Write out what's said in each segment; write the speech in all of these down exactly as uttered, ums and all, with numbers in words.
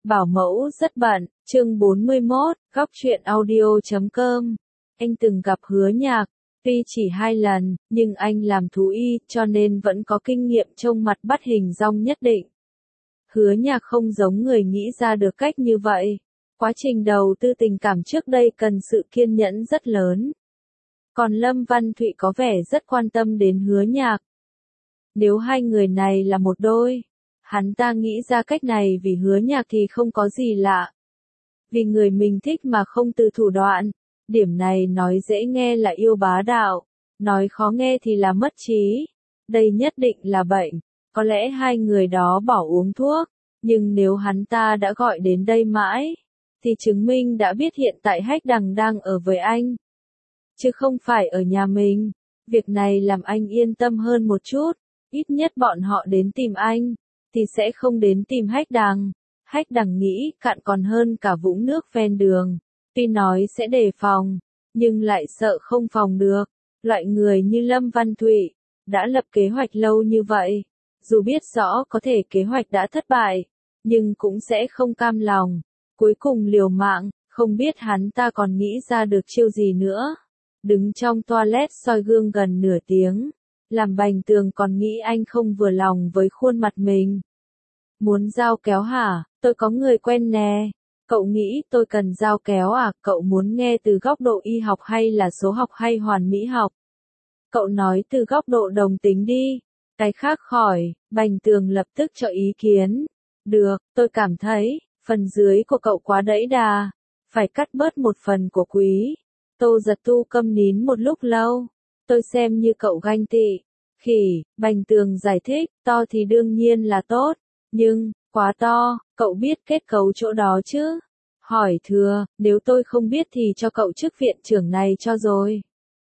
Bảo mẫu rất bận, chương bốn mươi mốt, góc truyện audio chấm com. Anh từng gặp Hứa Nhạc, tuy chỉ hai lần, nhưng anh làm thú y, cho nên vẫn có kinh nghiệm trông mặt bắt hình dong nhất định. Hứa Nhạc không giống người nghĩ ra được cách như vậy. Quá trình đầu tư tình cảm trước đây cần sự kiên nhẫn rất lớn. Còn Lâm Văn Thụy có vẻ rất quan tâm đến Hứa Nhạc. Nếu hai người này là một đôi, hắn ta nghĩ ra cách này vì Hứa Nhạc thì không có gì lạ. Vì người mình thích mà không từ thủ đoạn, điểm này nói dễ nghe là yêu bá đạo, nói khó nghe thì là mất trí. Đây nhất định là bệnh, có lẽ hai người đó bỏ uống thuốc, nhưng nếu hắn ta đã gọi đến đây mãi, thì chứng minh đã biết hiện tại Hách Đằng đang ở với anh, chứ không phải ở nhà mình. Việc này làm anh yên tâm hơn một chút, ít nhất bọn họ đến tìm anh, thì sẽ không đến tìm Hách Đằng. Hách Đằng nghĩ cạn còn hơn cả vũng nước ven đường, tuy nói sẽ đề phòng, nhưng lại sợ không phòng được. Loại người như Lâm Văn Thụy, đã lập kế hoạch lâu như vậy, dù biết rõ có thể kế hoạch đã thất bại, nhưng cũng sẽ không cam lòng, cuối cùng liều mạng, không biết hắn ta còn nghĩ ra được chiêu gì nữa. Đứng trong toilet soi gương gần nửa tiếng, làm Bành Tường còn nghĩ anh không vừa lòng với khuôn mặt mình. Muốn dao kéo hả? Tôi có người quen nè. Cậu nghĩ tôi cần dao kéo à? Cậu muốn nghe từ góc độ y học hay là số học hay hoàn mỹ học? Cậu nói từ góc độ đồng tính đi. Cái khác khỏi. Bành Tường lập tức cho ý kiến. Được, tôi cảm thấy, phần dưới của cậu quá đẫy đà. Phải cắt bớt một phần của Quý. Tô Giật Tu câm nín một lúc lâu. Tôi xem như cậu ganh tị. Khỉ, Bành Tường giải thích, to thì đương nhiên là tốt. Nhưng, quá to, cậu biết kết cấu chỗ đó chứ? Hỏi thừa, nếu tôi không biết thì cho cậu chức viện trưởng này cho rồi.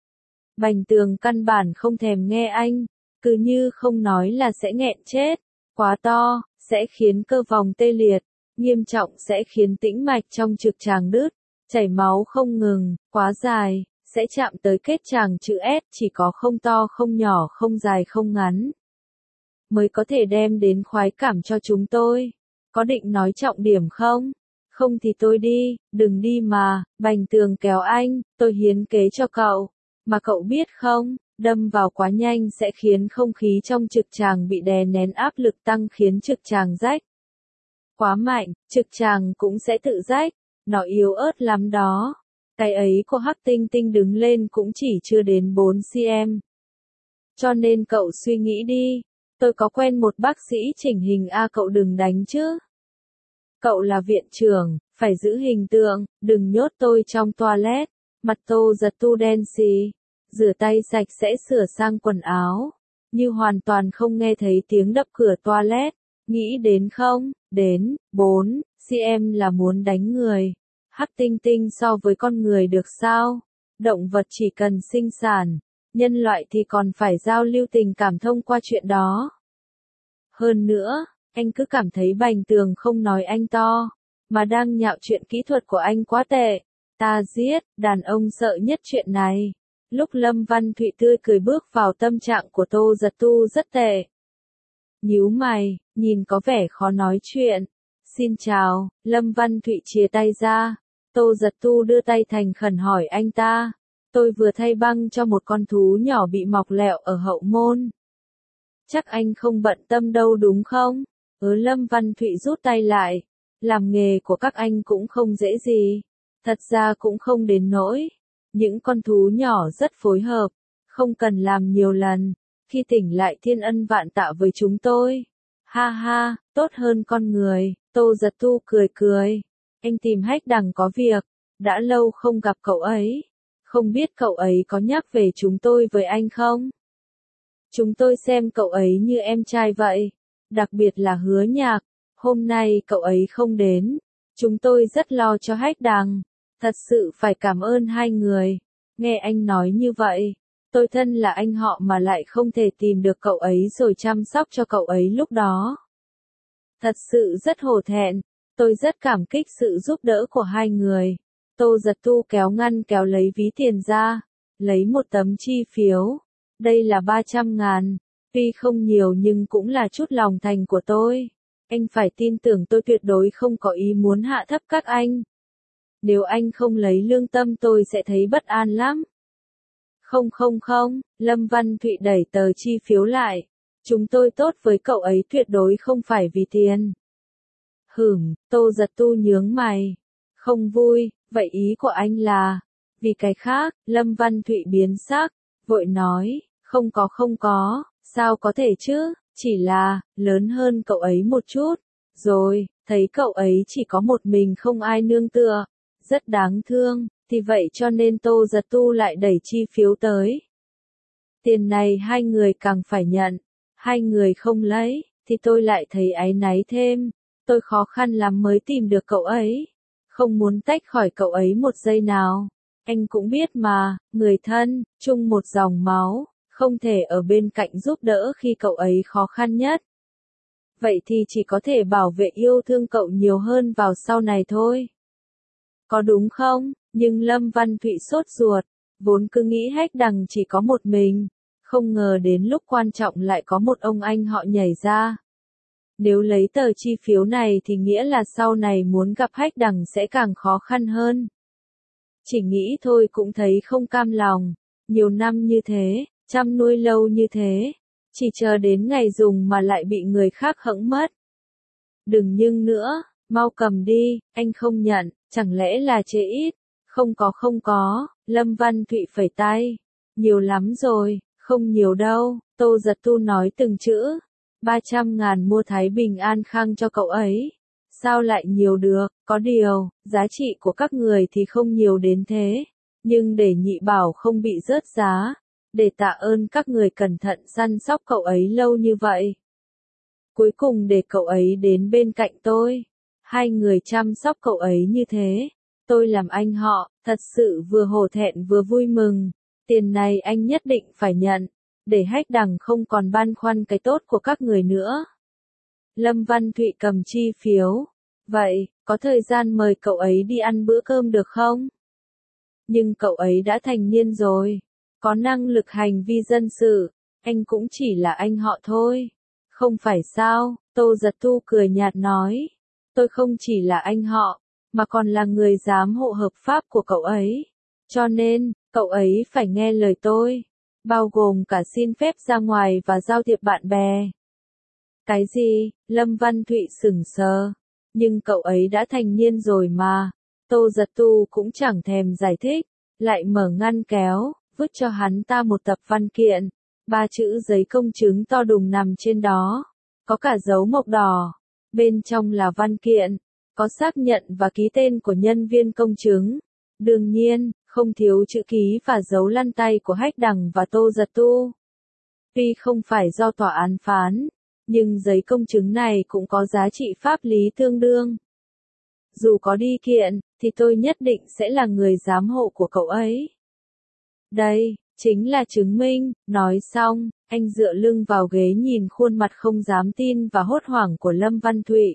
Bành Tường căn bản không thèm nghe anh, cứ như không nói là sẽ nghẹn chết. Quá to, sẽ khiến cơ vòng tê liệt, nghiêm trọng sẽ khiến tĩnh mạch trong trực tràng đứt, chảy máu không ngừng, quá dài, sẽ chạm tới kết tràng chữ S, chỉ có không to không nhỏ không dài không ngắn, mới có thể đem đến khoái cảm cho chúng tôi. Có định nói trọng điểm không? Không thì tôi đi, đừng đi mà. Bành Tường kéo anh, tôi hiến kế cho cậu. Mà cậu biết không, đâm vào quá nhanh sẽ khiến không khí trong trực tràng bị đè nén, áp lực tăng khiến trực tràng rách. Quá mạnh, trực tràng cũng sẽ tự rách, nó yếu ớt lắm đó. Cái ấy của Hắc Tinh Tinh đứng lên cũng chỉ chưa đến bốn xăng-ti-mét. Cho nên cậu suy nghĩ đi. Tôi có quen một bác sĩ chỉnh hình a, cậu đừng đánh chứ. Cậu là viện trưởng, phải giữ hình tượng, đừng nhốt tôi trong toilet. Mặt Tô Giật Tu đen xì, rửa tay sạch sẽ sửa sang quần áo, như hoàn toàn không nghe thấy tiếng đập cửa toilet. Nghĩ đến không? Đến, bốn xăng-ti-mét là muốn đánh người. Hắc Tinh Tinh so với con người được sao? Động vật chỉ cần sinh sản. Nhân loại thì còn phải giao lưu tình cảm thông qua chuyện đó. Hơn nữa, anh cứ cảm thấy Bành Tường không nói anh to, mà đang nhạo chuyện kỹ thuật của anh quá tệ. Ta giết, đàn ông sợ nhất chuyện này. Lúc Lâm Văn Thụy tươi cười bước vào, tâm trạng của Tô Giật Tu rất tệ. Nhíu mày, nhìn có vẻ khó nói chuyện. Xin chào, Lâm Văn Thụy chìa tay ra. Tô Giật Tu đưa tay thành khẩn hỏi anh ta. Tôi vừa thay băng cho một con thú nhỏ bị mọc lẹo ở hậu môn. Chắc anh không bận tâm đâu đúng không? Ừ, Lâm Văn Thụy rút tay lại. Làm nghề của các anh cũng không dễ gì. Thật ra cũng không đến nỗi. Những con thú nhỏ rất phối hợp. Không cần làm nhiều lần. Khi tỉnh lại thiên ân vạn tạ với chúng tôi. Ha ha, tốt hơn con người. Tô Giật Tu cười cười. Anh tìm Hách Đằng có việc. Đã lâu không gặp cậu ấy. Không biết cậu ấy có nhắc về chúng tôi với anh không? Chúng tôi xem cậu ấy như em trai vậy. Đặc biệt là Hứa Nhạc. Hôm nay cậu ấy không đến. Chúng tôi rất lo cho Hách Đằng. Thật sự phải cảm ơn hai người. Nghe anh nói như vậy. Tôi thân là anh họ mà lại không thể tìm được cậu ấy rồi chăm sóc cho cậu ấy lúc đó. Thật sự rất hổ thẹn. Tôi rất cảm kích sự giúp đỡ của hai người. Tô Giật Tu kéo ngăn kéo lấy ví tiền ra. Lấy một tấm chi phiếu. Đây là ba trăm ngàn. Tuy không nhiều nhưng cũng là chút lòng thành của tôi. Anh phải tin tưởng tôi tuyệt đối không có ý muốn hạ thấp các anh. Nếu anh không lấy lương tâm tôi sẽ thấy bất an lắm. Không không không, Lâm Văn Thụy đẩy tờ chi phiếu lại. Chúng tôi tốt với cậu ấy tuyệt đối không phải vì tiền. Hửm, Tô Giật Tu nhướng mày. Không vui, vậy ý của anh là, vì cái khác, Lâm Văn Thụy biến sắc, vội nói, không có không có, sao có thể chứ, chỉ là, lớn hơn cậu ấy một chút. Rồi, thấy cậu ấy chỉ có một mình không ai nương tựa, rất đáng thương, thì vậy cho nên Tô Giật Tu lại đẩy chi phiếu tới. Tiền này hai người càng phải nhận, hai người không lấy, thì tôi lại thấy áy náy thêm, tôi khó khăn lắm mới tìm được cậu ấy, không muốn tách khỏi cậu ấy một giây nào. Anh cũng biết mà, người thân, chung một dòng máu, không thể ở bên cạnh giúp đỡ khi cậu ấy khó khăn nhất. Vậy thì chỉ có thể bảo vệ yêu thương cậu nhiều hơn vào sau này thôi. Có đúng không? Nhưng Lâm Văn Thụy sốt ruột, vốn cứ nghĩ Hách Đằng chỉ có một mình, không ngờ đến lúc quan trọng lại có một ông anh họ nhảy ra. Nếu lấy tờ chi phiếu này thì nghĩa là sau này muốn gặp Hách Đằng sẽ càng khó khăn hơn. Chỉ nghĩ thôi cũng thấy không cam lòng, nhiều năm như thế, chăm nuôi lâu như thế, chỉ chờ đến ngày dùng mà lại bị người khác hẫng mất. Đừng nhưng nữa, mau cầm đi, anh không nhận, chẳng lẽ là chê ít? Không có không có, Lâm Văn Thụy phẩy tay. Nhiều lắm rồi, không nhiều đâu, Tô Giật Tu nói từng chữ. ba trăm ngàn mua Thái Bình An Khang cho cậu ấy. Sao lại nhiều được, có điều, giá trị của các người thì không nhiều đến thế. Nhưng để nhị bảo không bị rớt giá, để tạ ơn các người cẩn thận săn sóc cậu ấy lâu như vậy. Cuối cùng để cậu ấy đến bên cạnh tôi. Hai người chăm sóc cậu ấy như thế. Tôi làm anh họ, thật sự vừa hổ thẹn vừa vui mừng. Tiền này anh nhất định phải nhận, để Hách Đằng không còn băn khoăn cái tốt của các người nữa. Lâm Văn Thụy cầm chi phiếu. Vậy, có thời gian mời cậu ấy đi ăn bữa cơm được không? Nhưng cậu ấy đã thành niên rồi, có năng lực hành vi dân sự, anh cũng chỉ là anh họ thôi. Không phải sao, Tô Giật Tu cười nhạt nói. Tôi không chỉ là anh họ, mà còn là người giám hộ hợp pháp của cậu ấy. Cho nên, cậu ấy phải nghe lời tôi, bao gồm cả xin phép ra ngoài và giao thiệp bạn bè. Cái gì? Lâm Văn Thụy sững sờ. Nhưng cậu ấy đã thành niên rồi mà. Tô Giật Tu cũng chẳng thèm giải thích, lại mở ngăn kéo, vứt cho hắn ta một tập văn kiện. Ba chữ giấy công chứng to đùng nằm trên đó. Có cả dấu mộc đỏ. Bên trong là văn kiện, có xác nhận và ký tên của nhân viên công chứng. Đương nhiên, không thiếu chữ ký và dấu lăn tay của Hách Đằng và Tô Giật Tu. Tuy không phải do tòa án phán, nhưng giấy công chứng này cũng có giá trị pháp lý tương đương. Dù có đi kiện, thì tôi nhất định sẽ là người giám hộ của cậu ấy. Đây, chính là chứng minh. Nói xong, anh dựa lưng vào ghế nhìn khuôn mặt không dám tin và hốt hoảng của Lâm Văn Thụy.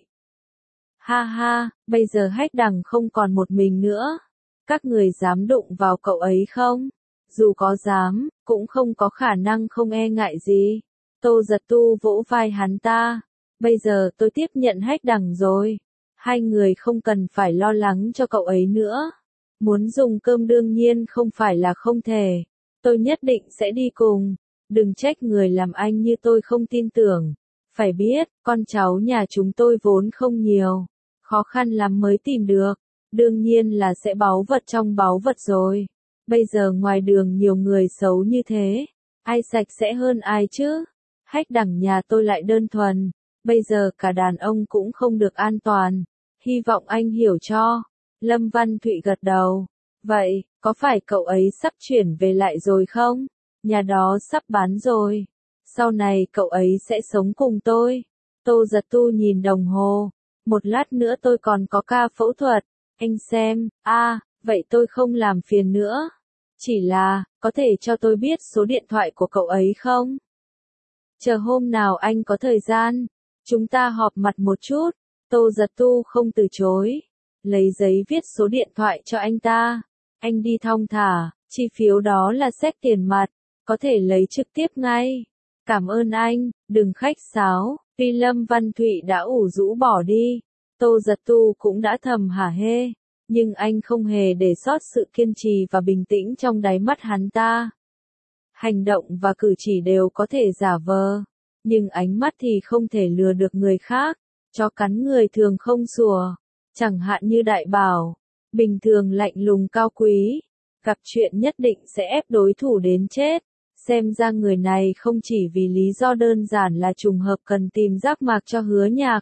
Ha ha, bây giờ Hách Đằng không còn một mình nữa. Các người dám đụng vào cậu ấy không? Dù có dám, cũng không có khả năng không e ngại gì. Tô Giật Tu vỗ vai hắn ta. Bây giờ tôi tiếp nhận Hách Đằng rồi. Hai người không cần phải lo lắng cho cậu ấy nữa. Muốn dùng cơm đương nhiên không phải là không thể. Tôi nhất định sẽ đi cùng. Đừng trách người làm anh như tôi không tin tưởng. Phải biết, con cháu nhà chúng tôi vốn không nhiều. Khó khăn lắm mới tìm được. Đương nhiên là sẽ báu vật trong báu vật rồi. Bây giờ ngoài đường nhiều người xấu như thế. Ai sạch sẽ hơn ai chứ? Hách Đằng nhà tôi lại đơn thuần. Bây giờ cả đàn ông cũng không được an toàn. Hy vọng anh hiểu cho. Lâm Văn Thụy gật đầu. Vậy, có phải cậu ấy sắp chuyển về lại rồi không? Nhà đó sắp bán rồi. Sau này cậu ấy sẽ sống cùng tôi. Tô Giật Tu nhìn đồng hồ. Một lát nữa tôi còn có ca phẫu thuật. Anh xem, a, à, vậy tôi không làm phiền nữa. Chỉ là, có thể cho tôi biết số điện thoại của cậu ấy không? Chờ hôm nào anh có thời gian, chúng ta họp mặt một chút. Tô Giật Tu không từ chối. Lấy giấy viết số điện thoại cho anh ta. Anh đi thong thả, chi phiếu đó là xét tiền mặt, có thể lấy trực tiếp ngay. Cảm ơn anh, đừng khách sáo. Tuy Lâm Văn Thụy đã ủ rũ bỏ đi, Tô Giật Tu cũng đã thầm hả hê, nhưng anh không hề để sót sự kiên trì và bình tĩnh trong đáy mắt hắn ta. Hành động và cử chỉ đều có thể giả vờ, nhưng ánh mắt thì không thể lừa được người khác. Chó cắn người thường không sủa, chẳng hạn như Đại Bảo, bình thường lạnh lùng cao quý, gặp chuyện nhất định sẽ ép đối thủ đến chết. Xem ra người này không chỉ vì lý do đơn giản là trùng hợp cần tìm giác mạc cho Hứa Nhạc.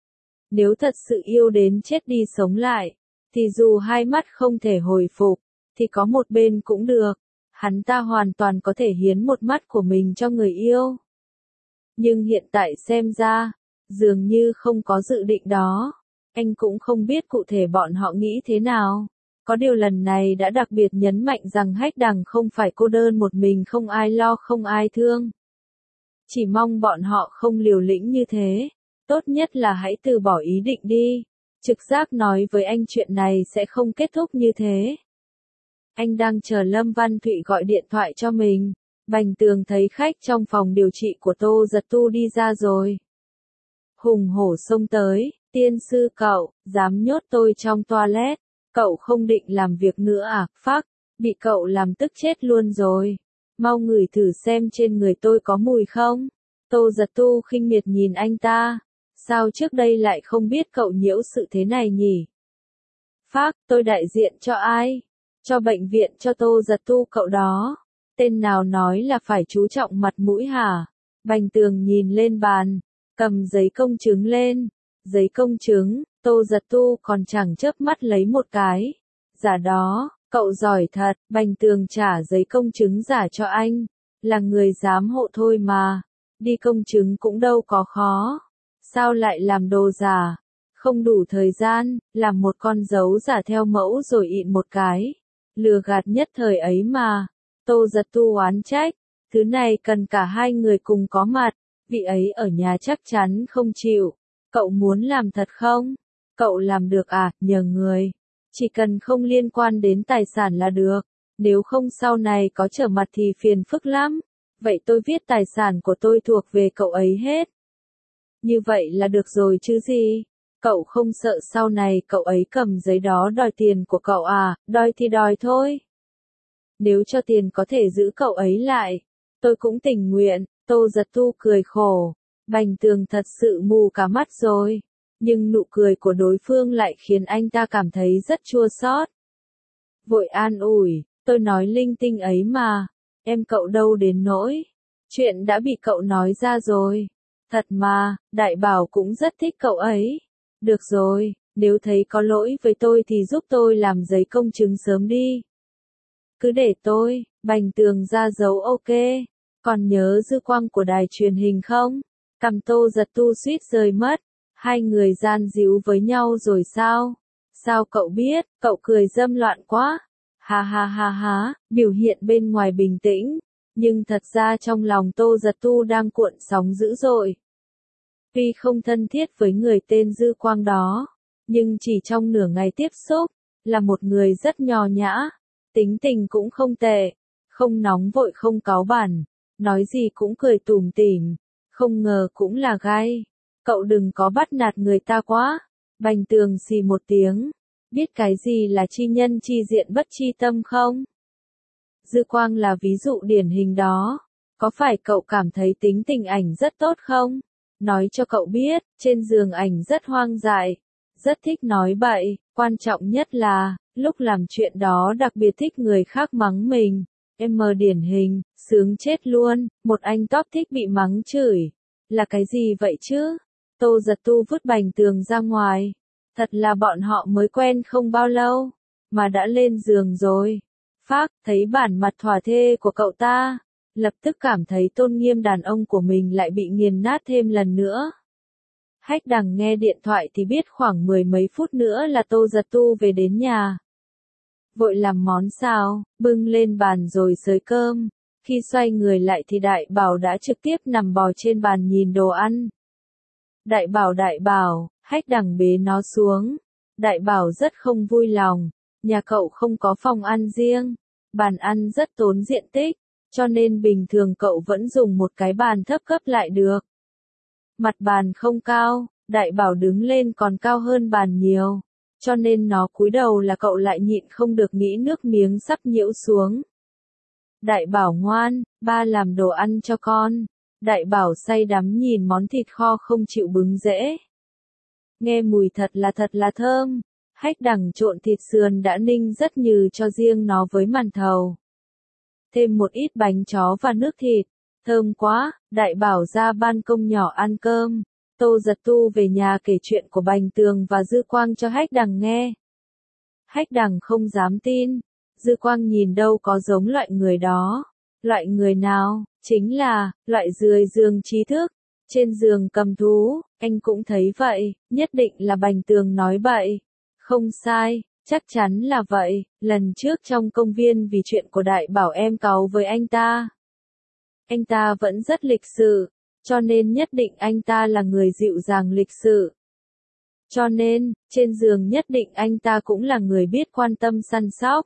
Nếu thật sự yêu đến chết đi sống lại, thì dù hai mắt không thể hồi phục, thì có một bên cũng được. Hắn ta hoàn toàn có thể hiến một mắt của mình cho người yêu. Nhưng hiện tại xem ra, dường như không có dự định đó. Anh cũng không biết cụ thể bọn họ nghĩ thế nào. Có điều lần này đã đặc biệt nhấn mạnh rằng Hách Đằng không phải cô đơn một mình, không ai lo không ai thương. Chỉ mong bọn họ không liều lĩnh như thế. Tốt nhất là hãy từ bỏ ý định đi. Trực giác nói với anh chuyện này sẽ không kết thúc như thế. Anh đang chờ Lâm Văn Thụy gọi điện thoại cho mình. Bành Tường thấy khách trong phòng điều trị của Tô Giật Tu đi ra rồi. Hùng hổ xông tới, tiên sư cậu, dám nhốt tôi trong toilet. Cậu không định làm việc nữa à, phác, bị cậu làm tức chết luôn rồi. Mau ngửi thử xem trên người tôi có mùi không. Tô Giật Tu khinh miệt nhìn anh ta. Sao trước đây lại không biết cậu nhiễu sự thế này nhỉ? Phác, tôi đại diện cho ai? Cho bệnh viện, cho Tô Giật Tu cậu đó. Tên nào nói là phải chú trọng mặt mũi hả? Bành Tường nhìn lên bàn, cầm giấy công chứng lên. Giấy công chứng, Tô Giật Tu còn chẳng chớp mắt lấy một cái. Giả đó, cậu giỏi thật. Bành Tường trả giấy công chứng giả cho anh. Là người giám hộ thôi mà. Đi công chứng cũng đâu có khó. Sao lại làm đồ giả? Không đủ thời gian, làm một con dấu giả theo mẫu rồi ịn một cái. Lừa gạt nhất thời ấy mà. Tô Giật Tu oán trách. Thứ này cần cả hai người cùng có mặt. Vị ấy ở nhà chắc chắn không chịu. Cậu muốn làm thật không? Cậu làm được à, nhờ người. Chỉ cần không liên quan đến tài sản là được. Nếu không sau này có trở mặt thì phiền phức lắm. Vậy tôi viết tài sản của tôi thuộc về cậu ấy hết. Như vậy là được rồi chứ gì? Cậu không sợ sau này cậu ấy cầm giấy đó đòi tiền của cậu à, đòi thì đòi thôi. Nếu cho tiền có thể giữ cậu ấy lại, tôi cũng tình nguyện. Tô Giật Tu cười khổ. Bành Tường thật sự mù cả mắt rồi. Nhưng nụ cười của đối phương lại khiến anh ta cảm thấy rất chua xót. Vội an ủi, tôi nói linh tinh ấy mà. Em cậu đâu đến nỗi. Chuyện đã bị cậu nói ra rồi. Thật mà, Đại Bảo cũng rất thích cậu ấy. Được rồi, nếu thấy có lỗi với tôi thì giúp tôi làm giấy công chứng sớm đi. Cứ để tôi, Bành Tường ra dấu ok. Còn nhớ dư quang của đài truyền hình không? Cằm Tô Giật Tu suýt rơi mất. Hai người gian díu với nhau rồi sao? Sao cậu biết? Cậu cười dâm loạn quá. Ha ha ha ha, biểu hiện bên ngoài bình tĩnh. Nhưng thật ra trong lòng Tô Giật Tu đang cuộn sóng dữ dội. Tuy không thân thiết với người tên Dư Quang đó, nhưng chỉ trong nửa ngày tiếp xúc, là một người rất nho nhã, tính tình cũng không tệ, không nóng vội không cáu bẳn, nói gì cũng cười tủm tỉm, không ngờ cũng là gai. Cậu đừng có bắt nạt người ta quá. Bành Tường xì một tiếng, biết cái gì là chi nhân chi diện bất chi tâm không? Dư Quang là ví dụ điển hình đó. Có phải cậu cảm thấy tính tình ảnh rất tốt không? Nói cho cậu biết, trên giường ảnh rất hoang dại, rất thích nói bậy, quan trọng nhất là, lúc làm chuyện đó đặc biệt thích người khác mắng mình. Em mờ điển hình, sướng chết luôn, một anh top thích bị mắng chửi. Là cái gì vậy chứ? Tô Giật Tu vứt Bành Tường ra ngoài. Thật là bọn họ mới quen không bao lâu, mà đã lên giường rồi. Phác, thấy bản mặt thỏa thê của cậu ta, lập tức cảm thấy tôn nghiêm đàn ông của mình lại bị nghiền nát thêm lần nữa. Hách Đằng nghe điện thoại thì biết khoảng mười mấy phút nữa là Tô Giật Tu về đến nhà. Vội làm món xào, bưng lên bàn rồi xới cơm. Khi xoay người lại thì Đại Bảo đã trực tiếp nằm bò trên bàn nhìn đồ ăn. Đại Bảo Đại Bảo, Hách Đằng bế nó xuống. Đại Bảo rất không vui lòng. Nhà cậu không có phòng ăn riêng. Bàn ăn rất tốn diện tích. cho nên bình thường cậu vẫn dùng một cái bàn thấp cấp lại được. Mặt bàn không cao, Đại Bảo đứng lên còn cao hơn bàn nhiều, cho nên nó cúi đầu là cậu lại nhịn không được nghĩ nước miếng sắp nhiễu xuống. Đại Bảo ngoan, ba làm đồ ăn cho con. Đại Bảo say đắm nhìn món thịt kho không chịu bứng rễ. Nghe mùi thật là thật là thơm. Hách Đằng trộn thịt sườn đã ninh rất nhừ cho riêng nó với màn thầu. Thêm một ít bánh chó và nước thịt. Thơm quá, Đại Bảo ra ban công nhỏ ăn cơm. Tô Giật Tu về nhà kể chuyện của Bành Tường và Dư Quang cho Hách Đằng nghe. Hách Đằng không dám tin. Dư Quang nhìn đâu có giống loại người đó. Loại người nào? Chính là, loại dưới giường trí thức. Trên giường cầm thú, anh cũng thấy vậy, nhất định là Bành Tường nói bậy. Không sai, chắc chắn là vậy, lần trước trong công viên vì chuyện của Đại Bảo em cáu với anh ta. Anh ta vẫn rất lịch sự, cho nên nhất định anh ta là người dịu dàng lịch sự. Cho nên, trên giường nhất định anh ta cũng là người biết quan tâm săn sóc.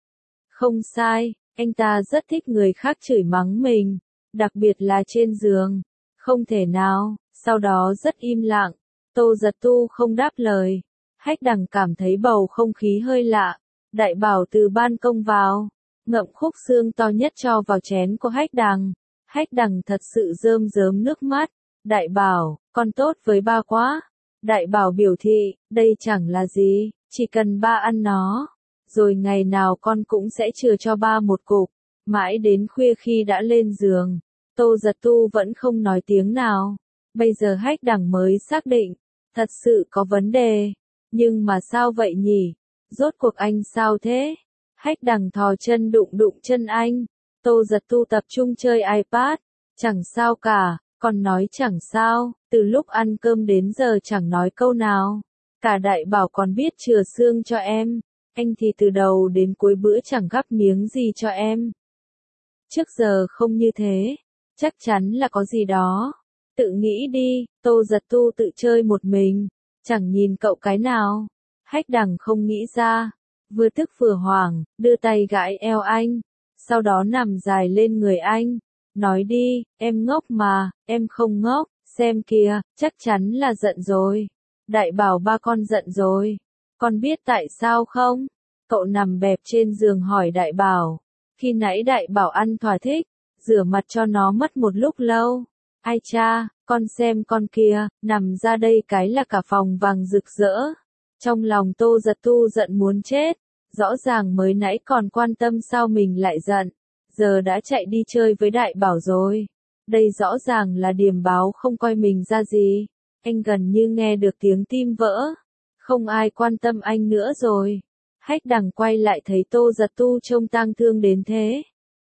Không sai, anh ta rất thích người khác chửi mắng mình, đặc biệt là trên giường. Không thể nào, sau đó rất im lặng, Tô Giật Tu không đáp lời. Hách Đằng cảm thấy bầu không khí hơi lạ, Đại Bảo từ ban công vào, ngậm khúc xương to nhất cho vào chén của Hách Đằng. Hách Đằng thật sự rơm rớm nước mắt. Đại Bảo, con tốt với ba quá. Đại Bảo biểu thị, đây chẳng là gì, chỉ cần ba ăn nó, rồi ngày nào con cũng sẽ chừa cho ba một cục. Mãi đến khuya khi đã lên giường, Tô Giật Tu vẫn không nói tiếng nào. Bây giờ Hách Đằng mới xác định, thật sự có vấn đề. Nhưng mà sao vậy nhỉ? Rốt cuộc anh sao thế? Hách Đằng thò chân đụng đụng chân anh. Tô Giật Tu tập trung chơi iPad. Chẳng sao cả, còn nói chẳng sao, từ lúc ăn cơm đến giờ chẳng nói câu nào. Cả Đại Bảo còn biết chừa xương cho em. Anh thì từ đầu đến cuối bữa chẳng gắp miếng gì cho em. Trước giờ không như thế. Chắc chắn là có gì đó. Tự nghĩ đi, Tô Giật Tu tự chơi một mình. Chẳng nhìn cậu cái nào. Hách Đằng không nghĩ ra. Vừa tức vừa hoảng, đưa tay gãi eo anh. Sau đó nằm dài lên người anh. Nói đi, em ngốc mà, em không ngốc, xem kìa, chắc chắn là giận rồi. Đại Bảo ba con giận rồi. Con biết tại sao không? Cậu nằm bẹp trên giường hỏi Đại Bảo. Khi nãy Đại Bảo ăn thỏa thích, rửa mặt cho nó mất một lúc lâu. Ai cha, con xem con kia, nằm ra đây cái là cả phòng vàng rực rỡ. Trong lòng Tô Giật Tu giận muốn chết. Rõ ràng mới nãy còn quan tâm sao mình lại giận. Giờ đã chạy đi chơi với Đại Bảo rồi. Đây rõ ràng là điềm báo không coi mình ra gì. Anh gần như nghe được tiếng tim vỡ. Không ai quan tâm anh nữa rồi. Hách Đằng quay lại thấy Tô Giật Tu trông tang thương đến thế.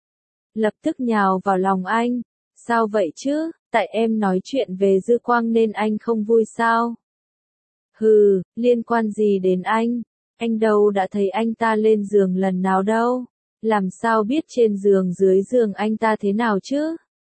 Lập tức nhào vào lòng anh. Sao vậy chứ, tại em nói chuyện về Dư Quang nên anh không vui sao? Hừ, liên quan gì đến anh? Anh đâu đã thấy anh ta lên giường lần nào đâu. Làm sao biết trên giường dưới giường anh ta thế nào chứ?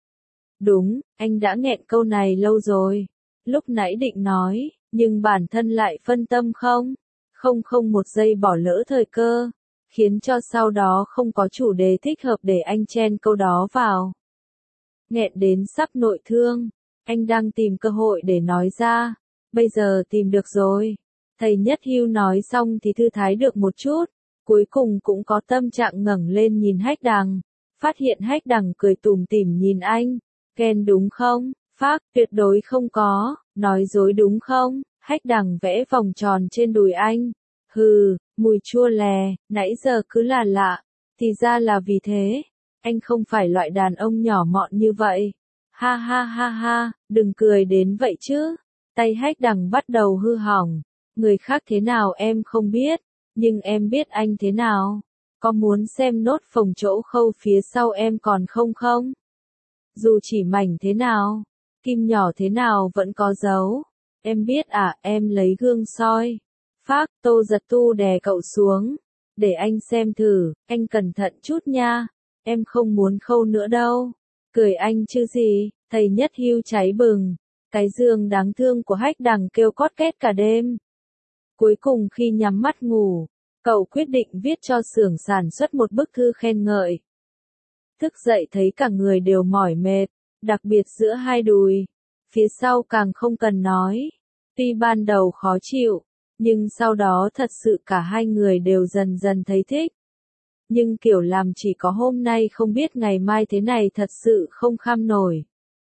Đúng, anh đã nghẹn câu này lâu rồi. Lúc nãy định nói, nhưng bản thân lại phân tâm không? Không không một giây bỏ lỡ thời cơ. Khiến cho sau đó không có chủ đề thích hợp để anh chen câu đó vào. Nghẹn đến sắp nội thương. Anh đang tìm cơ hội để nói ra. Bây giờ tìm được rồi. Thầy Nhất Hưu nói xong thì thư thái được một chút. Cuối cùng cũng có tâm trạng ngẩng lên nhìn Hách Đằng. Phát hiện Hách Đằng cười tủm tỉm nhìn anh. Ghen đúng không? Phác, tuyệt đối không có. Nói dối đúng không? Hách Đằng vẽ vòng tròn trên đùi anh. Hừ, mùi chua lè, nãy giờ cứ là lạ. Thì ra là vì thế. Anh không phải loại đàn ông nhỏ mọn như vậy. Ha ha ha ha, đừng cười đến vậy chứ. Tay Hách Đằng bắt đầu hư hỏng. Người khác thế nào em không biết. Nhưng em biết anh thế nào. Có muốn xem nốt phồng chỗ khâu phía sau em còn không không? Dù chỉ mảnh thế nào, kim nhỏ thế nào vẫn có dấu. Em biết à, em lấy gương soi. Phác, Tô Giật Tu đè cậu xuống. Để anh xem thử, anh cẩn thận chút nha. Em không muốn khâu nữa đâu. Cười anh chứ gì, thầy Nhất Hưu cháy bừng. Cái giường đáng thương của Hách Đằng kêu cót két cả đêm. Cuối cùng khi nhắm mắt ngủ, cậu quyết định viết cho xưởng sản xuất một bức thư khen ngợi. Thức dậy thấy cả người đều mỏi mệt, đặc biệt giữa hai đùi. Phía sau càng không cần nói. Tuy ban đầu khó chịu, nhưng sau đó thật sự cả hai người đều dần dần thấy thích. Nhưng kiểu làm chỉ có hôm nay không biết ngày mai thế này thật sự không kham nổi.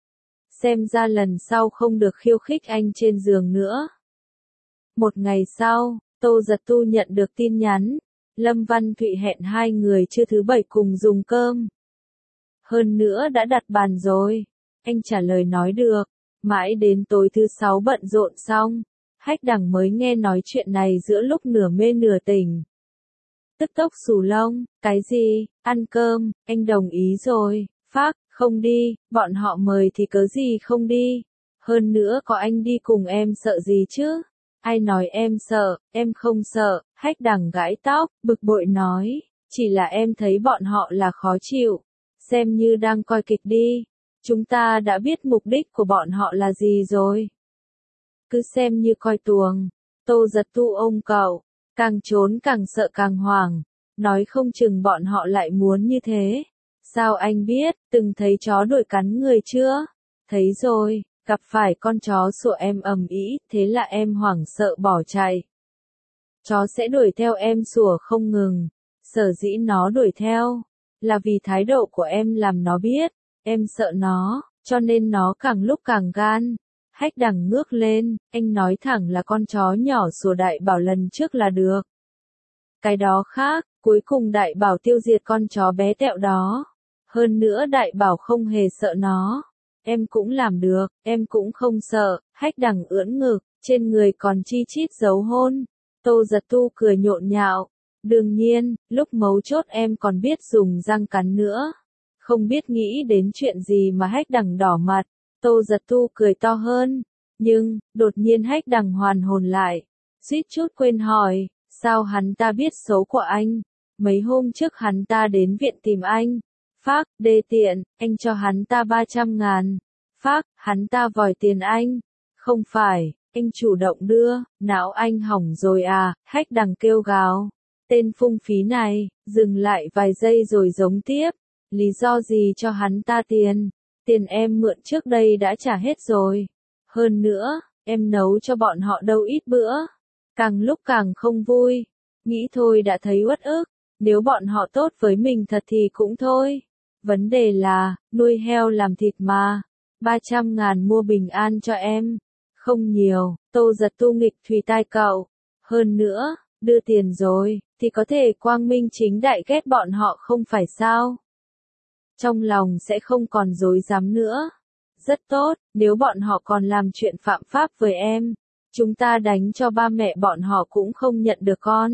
Xem ra lần sau không được khiêu khích anh trên giường nữa. Một ngày sau, Tô Giật Tu nhận được tin nhắn. Lâm Văn Thụy hẹn hai người trưa thứ bảy cùng dùng cơm. Hơn nữa đã đặt bàn rồi. Anh trả lời nói được. Mãi đến tối thứ sáu bận rộn xong. Hách Đằng mới nghe nói chuyện này giữa lúc nửa mê nửa tỉnh. Tức tốc xù lông, cái gì, ăn cơm, anh đồng ý rồi, phác, không đi, bọn họ mời thì cớ gì không đi. Hơn nữa có anh đi cùng em sợ gì chứ? Ai nói em sợ, em không sợ, Hách Đằng gãi tóc, bực bội nói, chỉ là em thấy bọn họ là khó chịu, xem như đang coi kịch đi. Chúng ta đã biết mục đích của bọn họ là gì rồi. Cứ xem như coi tuồng. Tô Giật Tu ôm cậu, càng trốn càng sợ càng hoảng, nói không chừng bọn họ lại muốn như thế. Sao anh biết, từng thấy chó đuổi cắn người chưa? Thấy rồi, gặp phải con chó sủa em ầm ĩ, thế là em hoảng sợ bỏ chạy. Chó sẽ đuổi theo em sủa không ngừng, sở dĩ nó đuổi theo, là vì thái độ của em làm nó biết, em sợ nó, cho nên nó càng lúc càng gan. Hách Đằng ngước lên, anh nói thẳng là con chó nhỏ sủa Đại Bảo lần trước là được. Cái đó khác, cuối cùng Đại Bảo tiêu diệt con chó bé tẹo đó. Hơn nữa Đại Bảo không hề sợ nó. Em cũng làm được, em cũng không sợ. Hách Đằng ưỡn ngực, trên người còn chi chít dấu hôn. Tô Giật Tu cười nhộn nhạo. Đương nhiên, lúc mấu chốt em còn biết dùng răng cắn nữa. Không biết nghĩ đến chuyện gì mà Hách Đằng đỏ mặt. Tô Giật Tu cười to hơn. Nhưng, đột nhiên Hách Đằng hoàn hồn lại. Suýt chút quên hỏi, sao hắn ta biết số của anh? Mấy hôm trước hắn ta đến viện tìm anh. Phác, đê tiện, anh cho hắn ta ba trăm ngàn. Phác, hắn ta vòi tiền anh. Không phải, anh chủ động đưa, não anh hỏng rồi à, Hách Đằng kêu gào. Tên phung phí này, dừng lại vài giây rồi giống tiếp. Lý do gì cho hắn ta tiền? Tiền em mượn trước đây đã trả hết rồi. Hơn nữa, em nấu cho bọn họ đâu ít bữa. Càng lúc càng không vui. Nghĩ thôi đã thấy uất ức. Nếu bọn họ tốt với mình thật thì cũng thôi. Vấn đề là, nuôi heo làm thịt mà. ba trăm ngàn mua bình an cho em. Không nhiều, Tô Giật Tu nghịch thùy tai cậu. Hơn nữa, đưa tiền rồi, thì có thể quang minh chính đại ghét bọn họ không phải sao? Trong lòng sẽ không còn dối dám nữa. Rất tốt, nếu bọn họ còn làm chuyện phạm pháp với em, chúng ta đánh cho ba mẹ bọn họ cũng không nhận được con.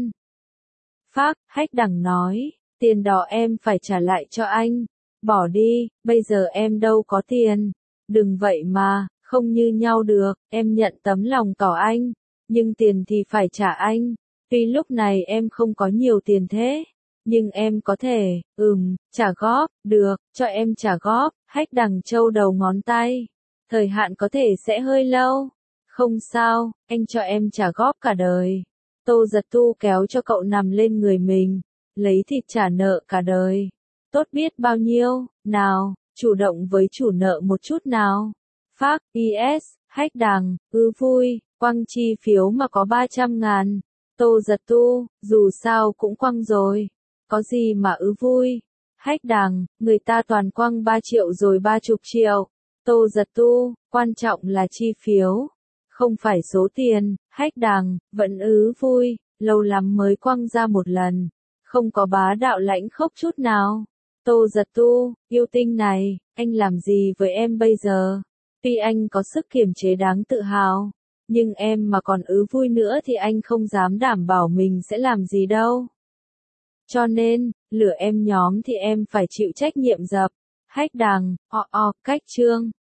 Phác, Hách Đằng nói, tiền đó em phải trả lại cho anh. Bỏ đi, bây giờ em đâu có tiền. Đừng vậy mà, không như nhau được, em nhận tấm lòng tỏ anh, nhưng tiền thì phải trả anh. Tuy lúc này em không có nhiều tiền thế, nhưng em có thể, ừm, trả góp, được, cho em trả góp. Hách Đằng trâu đầu ngón tay. Thời hạn có thể sẽ hơi lâu. Không sao, anh cho em trả góp cả đời. Tô Giật Tu kéo cho cậu nằm lên người mình, lấy thịt trả nợ cả đời. Tốt biết bao nhiêu, nào, chủ động với chủ nợ một chút nào. Phác, yes, Hách Đằng, ư vui, quăng chi phiếu mà có ba trăm ngàn. Tô Giật Tu, dù sao cũng quăng rồi. Có gì mà ư vui. Hách Đằng, người ta toàn quăng ba triệu rồi ba chục triệu. Tô Giật Tu, quan trọng là chi phiếu. Không phải số tiền. Hách Đằng, vẫn ứ vui, lâu lắm mới quăng ra một lần. Không có bá đạo lãnh khốc chút nào. Tô Giật Tu, yêu tinh này, anh làm gì với em bây giờ? Tuy anh có sức kiềm chế đáng tự hào, nhưng em mà còn ứ vui nữa thì anh không dám đảm bảo mình sẽ làm gì đâu. Cho nên, lửa em nhóm thì em phải chịu trách nhiệm dập. Hách Đằng, o o, cách chương.